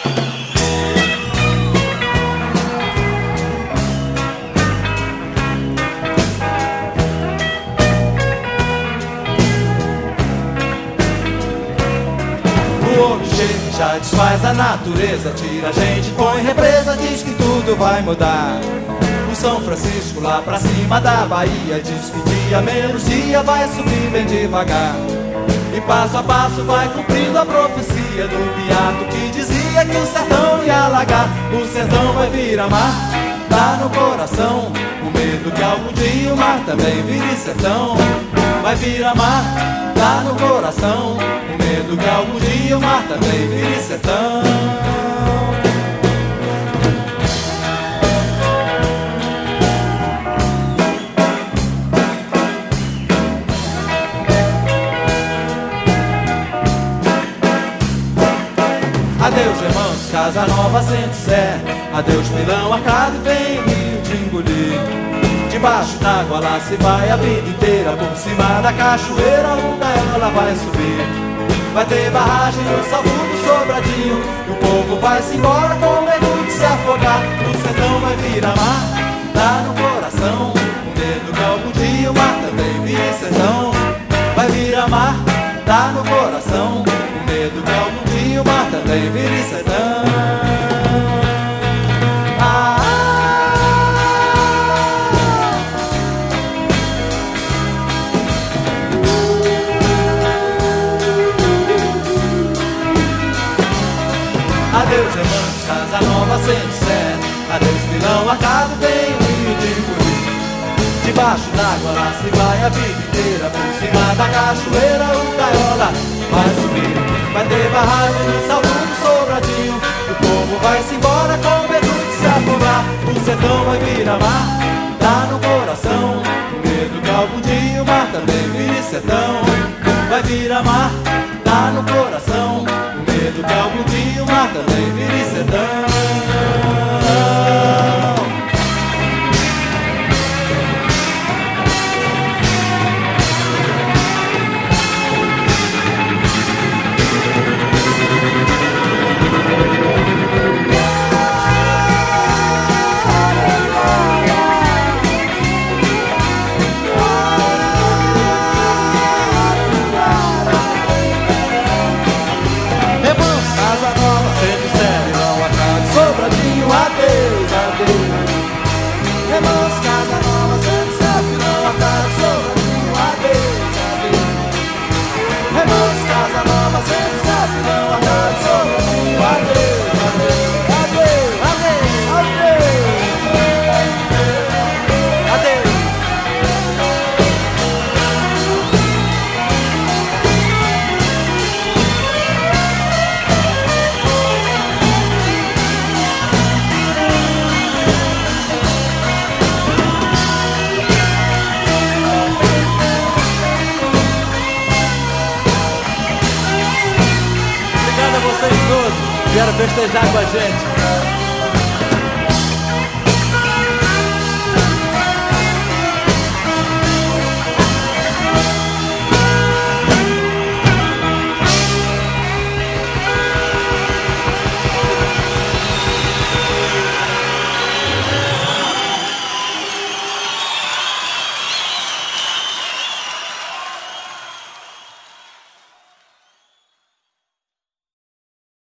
O homem chega, já desfaz a natureza, tira a gente, põe represa, diz que tudo vai mudar. O São Francisco lá pra cima da Bahia diz que dia menos dia vai subir bem devagar. E passo a passo vai cumprindo a profecia do Beato que dizia que o sertão ia alagar. O sertão vai virar mar, tá no coração. O medo que algum dia o mar também vire sertão. Vai virar mar, tá no coração. O medo que algum dia o mar também vire sertão. Adeus, irmãos, Casa Nova, Centro-Sé. Adeus, Milão, Arcado, vem Rio de engolir. Debaixo d'água lá se vai a vida inteira. Por cima da cachoeira o gaiola vai subir. Vai ter barragem no Salto do Sobradinho. E o povo vai se embora com medo de se afogar. O sertão vai virar mar, tá no coração. O medo que algum dia o mar também vire sertão. Vai virar mar, tá no coração. O medo que algum dia o mar também vire sertão. Adeus, irmãos, Casa Nova, Centro-Sé. Adeus, Milão, Arcado, vem o Rio de engolir. Debaixo d'água lá se vai a vida inteira. Por cima da cachoeira o gaiola vai subir. Vai ter barragem no Salto do Sobradinho. O povo vai se embora com medo de se afogar. O sertão vai virar mar, tá no coração. O medo que algum dia o mar também vire sertão. Vai virar mar, tá no coração. O medo que algum dia o mar também vire sertão. Vocês todos vieram festejar com a gente.